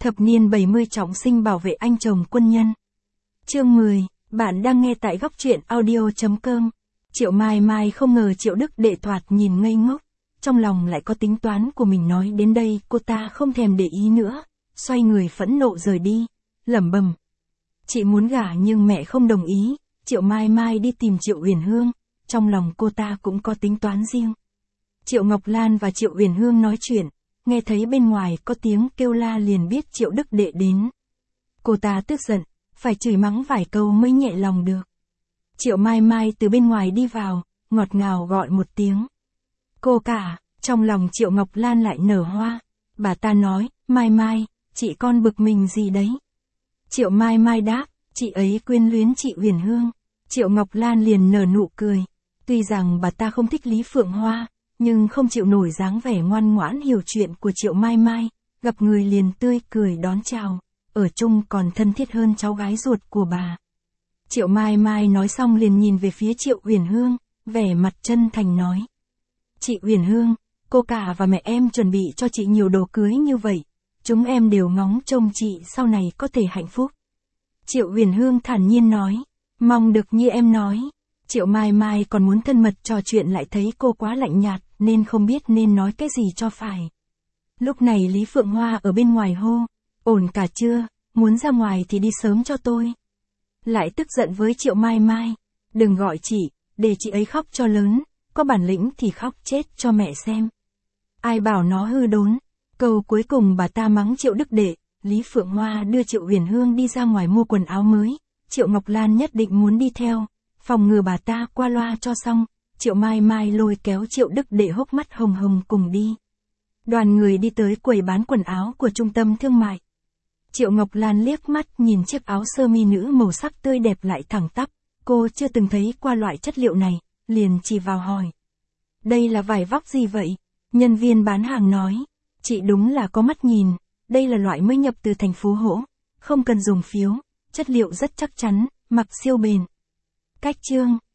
Thập niên 70 trọng sinh bảo vệ anh chồng quân nhân. Chương 10, bạn đang nghe tại góc truyện audio.com. Triệu Mai Mai không ngờ Triệu Đức Đệ thoạt nhìn ngây ngốc, trong lòng lại có tính toán của mình. Nói đến đây cô ta không thèm để ý nữa, xoay người phẫn nộ rời đi, lẩm bẩm. Chị muốn gả nhưng mẹ không đồng ý. Triệu Mai Mai đi tìm Triệu Uyển Hương, trong lòng cô ta cũng có tính toán riêng. Triệu Ngọc Lan và Triệu Uyển Hương nói chuyện, nghe thấy bên ngoài có tiếng kêu la liền biết Triệu Đức Đệ đến. Cô ta tức giận, phải chửi mắng vài câu mới nhẹ lòng được. Triệu Mai Mai từ bên ngoài đi vào, ngọt ngào gọi một tiếng. Cô cả, trong lòng Triệu Ngọc Lan lại nở hoa. Bà ta nói, Mai Mai, chị con bực mình gì đấy? Triệu Mai Mai đáp, chị ấy quyến luyến chị Uyển Hương. Triệu Ngọc Lan liền nở nụ cười. Tuy rằng bà ta không thích Lý Phượng Hoa, nhưng không chịu nổi dáng vẻ ngoan ngoãn hiểu chuyện của Triệu Mai Mai, gặp người liền tươi cười đón chào, ở chung còn thân thiết hơn cháu gái ruột của bà. Triệu Mai Mai nói xong liền nhìn về phía Triệu Uyển Hương, vẻ mặt chân thành nói. Chị Uyển Hương, cô cả và mẹ em chuẩn bị cho chị nhiều đồ cưới như vậy, chúng em đều ngóng trông chị sau này có thể hạnh phúc. Triệu Uyển Hương thản nhiên nói, mong được như em nói. Triệu Mai Mai còn muốn thân mật trò chuyện lại thấy cô quá lạnh nhạt nên không biết nên nói cái gì cho phải. Lúc này Lý Phượng Hoa ở bên ngoài hô, ổn cả chưa, muốn ra ngoài thì đi sớm cho tôi. Lại tức giận với Triệu Mai Mai, đừng gọi chị, để chị ấy khóc cho lớn, có bản lĩnh thì khóc chết cho mẹ xem. Ai bảo nó hư đốn. Câu cuối cùng bà ta mắng Triệu Đức Đệ. Lý Phượng Hoa đưa Triệu Uyển Hương đi ra ngoài mua quần áo mới, Triệu Ngọc Lan nhất định muốn đi theo, phòng ngừa bà ta qua loa cho xong. Triệu Mai Mai lôi kéo Triệu Đức Đệ hốc mắt hồng hồng cùng đi. Đoàn người đi tới quầy bán quần áo của trung tâm thương mại. Triệu Ngọc Lan liếc mắt nhìn chiếc áo sơ mi nữ màu sắc tươi đẹp lại thẳng tắp, cô chưa từng thấy qua loại chất liệu này, liền chỉ vào hỏi. Đây là vải vóc gì vậy? Nhân viên bán hàng nói, chị đúng là có mắt nhìn, đây là loại mới nhập từ thành phố Hỗ, không cần dùng phiếu, chất liệu rất chắc chắn, mặc siêu bền. Cách chương